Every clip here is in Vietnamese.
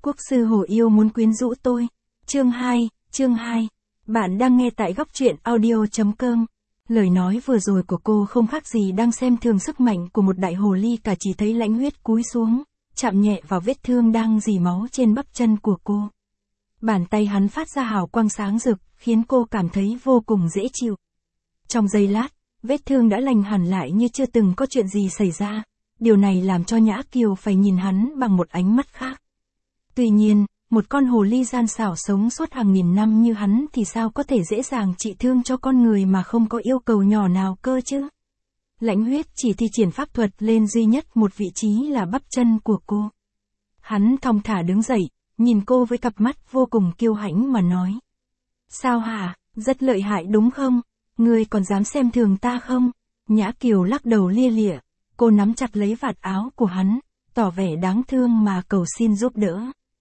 Quốc sư Hồ Yêu muốn quyến rũ tôi. Chương 2. Bạn đang nghe tại góc truyện audio.com. Lời nói vừa rồi của cô không khác gì đang xem thường sức mạnh của một đại hồ ly cả, chỉ thấy Lãnh Huyết cúi xuống, chạm nhẹ vào vết thương đang rỉ máu trên bắp chân của cô. Bàn tay hắn phát ra hào quang sáng rực, khiến cô cảm thấy vô cùng dễ chịu. Trong giây lát, vết thương đã lành hẳn lại như chưa từng có chuyện gì xảy ra. Điều này làm cho Nhã Kiều phải nhìn hắn bằng một ánh mắt khác. Tuy nhiên, một con hồ ly gian xảo sống suốt hàng nghìn năm như hắn thì sao có thể dễ dàng trị thương cho con người mà không có yêu cầu nhỏ nào cơ chứ? Lãnh Huyết chỉ thi triển pháp thuật lên duy nhất một vị trí là bắp chân của cô. Hắn thong thả đứng dậy, nhìn cô với cặp mắt vô cùng kiêu hãnh mà nói. Sao hả, rất lợi hại đúng không? Ngươi còn dám xem thường ta không? Nhã Kiều lắc đầu lia lịa, cô nắm chặt lấy vạt áo của hắn, tỏ vẻ đáng thương mà cầu xin giúp đỡ.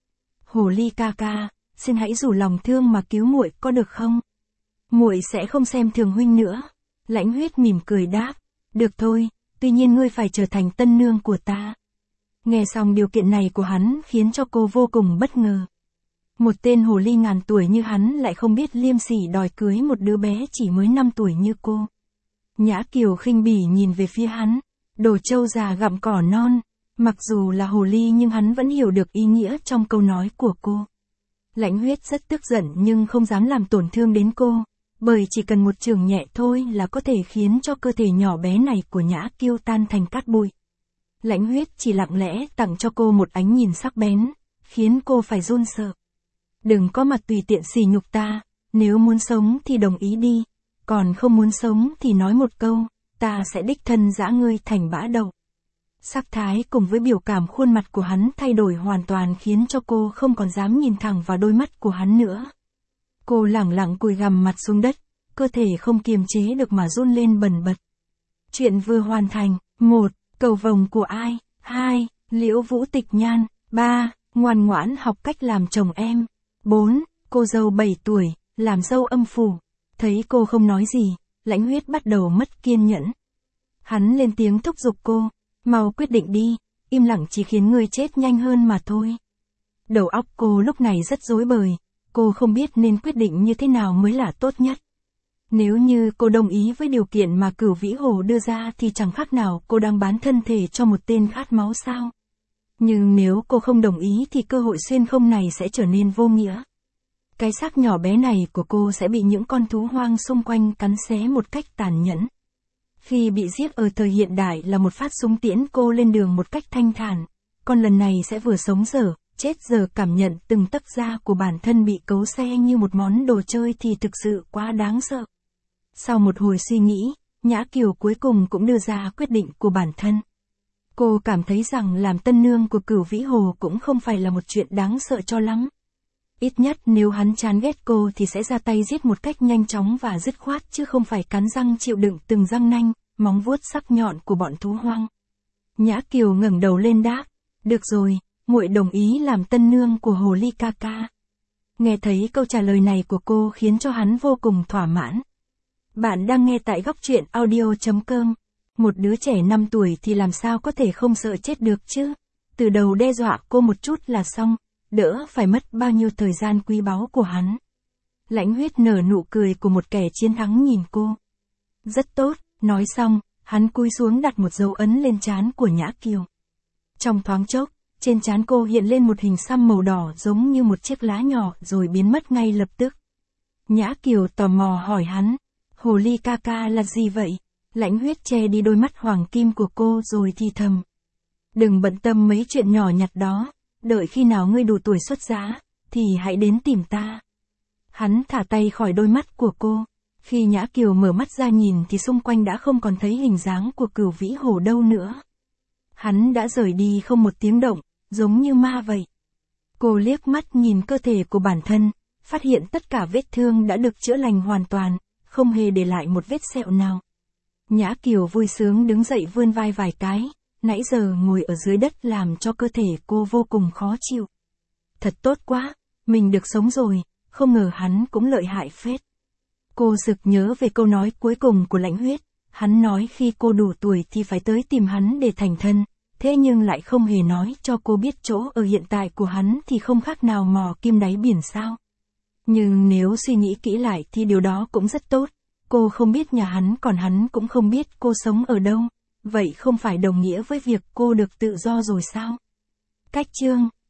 Hồ ly ca ca, xin hãy rủ lòng thương mà cứu muội có được không? Muội sẽ không xem thường huynh nữa. Lãnh Huyết mỉm cười đáp, được thôi, tuy nhiên ngươi phải trở thành tân nương của ta. Nghe xong điều kiện này của hắn khiến cho cô vô cùng bất ngờ. Một tên hồ ly ngàn tuổi như hắn lại không biết liêm sỉ đòi cưới một đứa bé chỉ mới 5 tuổi như cô. Nhã Kiều khinh bỉ nhìn về phía hắn, đồ trâu già gặm cỏ non. Mặc dù là hồ ly nhưng hắn vẫn hiểu được ý nghĩa trong câu nói của cô. Lãnh Huyết rất tức giận nhưng không dám làm tổn thương đến cô, bởi chỉ cần một chưởng nhẹ thôi là có thể khiến cho cơ thể nhỏ bé này của Nhã Kiều tan thành cát bụi. Lãnh Huyết chỉ lặng lẽ tặng cho cô một ánh nhìn sắc bén, khiến cô phải run sợ. Đừng có mà tùy tiện sỉ nhục ta, nếu muốn sống thì đồng ý đi, còn không muốn sống thì nói một câu, ta sẽ đích thân giã ngươi thành bã đậu. Sắc thái cùng với biểu cảm khuôn mặt của hắn thay đổi hoàn toàn khiến cho cô không còn dám nhìn thẳng vào đôi mắt của hắn nữa. Cô lẳng lặng cúi gằm mặt xuống đất, cơ thể không kiềm chế được mà run lên bần bật. Chuyện vừa hoàn thành. 1. Cầu vồng của ai? 2. Liễu Vũ Tịch Nhan. 3. Ngoan ngoãn học cách làm chồng em. 4. Cô dâu 7 tuổi, làm dâu âm phủ. Thấy cô không nói gì, Lãnh Huyết bắt đầu mất kiên nhẫn. Hắn lên tiếng thúc giục cô. Mau quyết định đi, im lặng chỉ khiến người chết nhanh hơn mà thôi. Đầu óc cô lúc này rất rối bời, cô không biết nên quyết định như thế nào mới là tốt nhất. Nếu như cô đồng ý với điều kiện mà Cửu Vĩ Hồ đưa ra thì chẳng khác nào cô đang bán thân thể cho một tên khát máu sao. Nhưng nếu cô không đồng ý thì cơ hội xuyên không này sẽ trở nên vô nghĩa. Cái xác nhỏ bé này của cô sẽ bị những con thú hoang xung quanh cắn xé một cách tàn nhẫn. Khi bị giết ở thời hiện đại là một phát súng tiễn cô lên đường một cách thanh thản, còn lần này sẽ vừa sống dở, chết giờ cảm nhận từng tấc da của bản thân bị cấu xe như một món đồ chơi thì thực sự quá đáng sợ. Sau một hồi suy nghĩ, Nhã Kiều cuối cùng cũng đưa ra quyết định của bản thân. Cô cảm thấy rằng làm tân nương của Cửu Vĩ Hồ cũng không phải là một chuyện đáng sợ cho lắm. Ít nhất nếu hắn chán ghét cô thì sẽ ra tay giết một cách nhanh chóng và dứt khoát chứ không phải cắn răng chịu đựng từng răng nanh, móng vuốt sắc nhọn của bọn thú hoang. Nhã Kiều ngẩng đầu lên đáp, được rồi, muội đồng ý làm tân nương của hồ ly ca ca. Nghe thấy câu trả lời này của cô khiến cho hắn vô cùng thỏa mãn. Bạn đang nghe tại góc truyện audio.com. Một đứa trẻ 5 tuổi thì làm sao có thể không sợ chết được chứ? Từ đầu đe dọa cô một chút là xong, đỡ phải mất bao nhiêu thời gian quý báu của hắn. Lãnh Huyết nở nụ cười của một kẻ chiến thắng nhìn cô. Rất tốt, nói xong, hắn cúi xuống đặt một dấu ấn lên trán của Nhã Kiều. Trong thoáng chốc, trên trán cô hiện lên một hình xăm màu đỏ giống như một chiếc lá nhỏ rồi biến mất ngay lập tức. Nhã Kiều tò mò hỏi hắn, hồ ly ca ca là gì vậy? Lãnh Huyết che đi đôi mắt hoàng kim của cô rồi thì thầm. Đừng bận tâm mấy chuyện nhỏ nhặt đó, đợi khi nào ngươi đủ tuổi xuất giá, thì hãy đến tìm ta. Hắn thả tay khỏi đôi mắt của cô. Khi Nhã Kiều mở mắt ra nhìn thì xung quanh đã không còn thấy hình dáng của Cửu Vĩ Hồ đâu nữa. Hắn đã rời đi không một tiếng động, giống như ma vậy. Cô liếc mắt nhìn cơ thể của bản thân, phát hiện tất cả vết thương đã được chữa lành hoàn toàn, không hề để lại một vết sẹo nào. Nhã Kiều vui sướng đứng dậy vươn vai vài cái, nãy giờ ngồi ở dưới đất làm cho cơ thể cô vô cùng khó chịu. Thật tốt quá, mình được sống rồi, không ngờ hắn cũng lợi hại phết. Cô sực nhớ về câu nói cuối cùng của Lãnh Huyết, hắn nói khi cô đủ tuổi thì phải tới tìm hắn để thành thân, thế nhưng lại không hề nói cho cô biết chỗ ở hiện tại của hắn thì không khác nào mò kim đáy biển sao. Nhưng nếu suy nghĩ kỹ lại thì điều đó cũng rất tốt. Cô không biết nhà hắn còn hắn cũng không biết cô sống ở đâu. Vậy không phải đồng nghĩa với việc cô được tự do rồi sao? Cách chương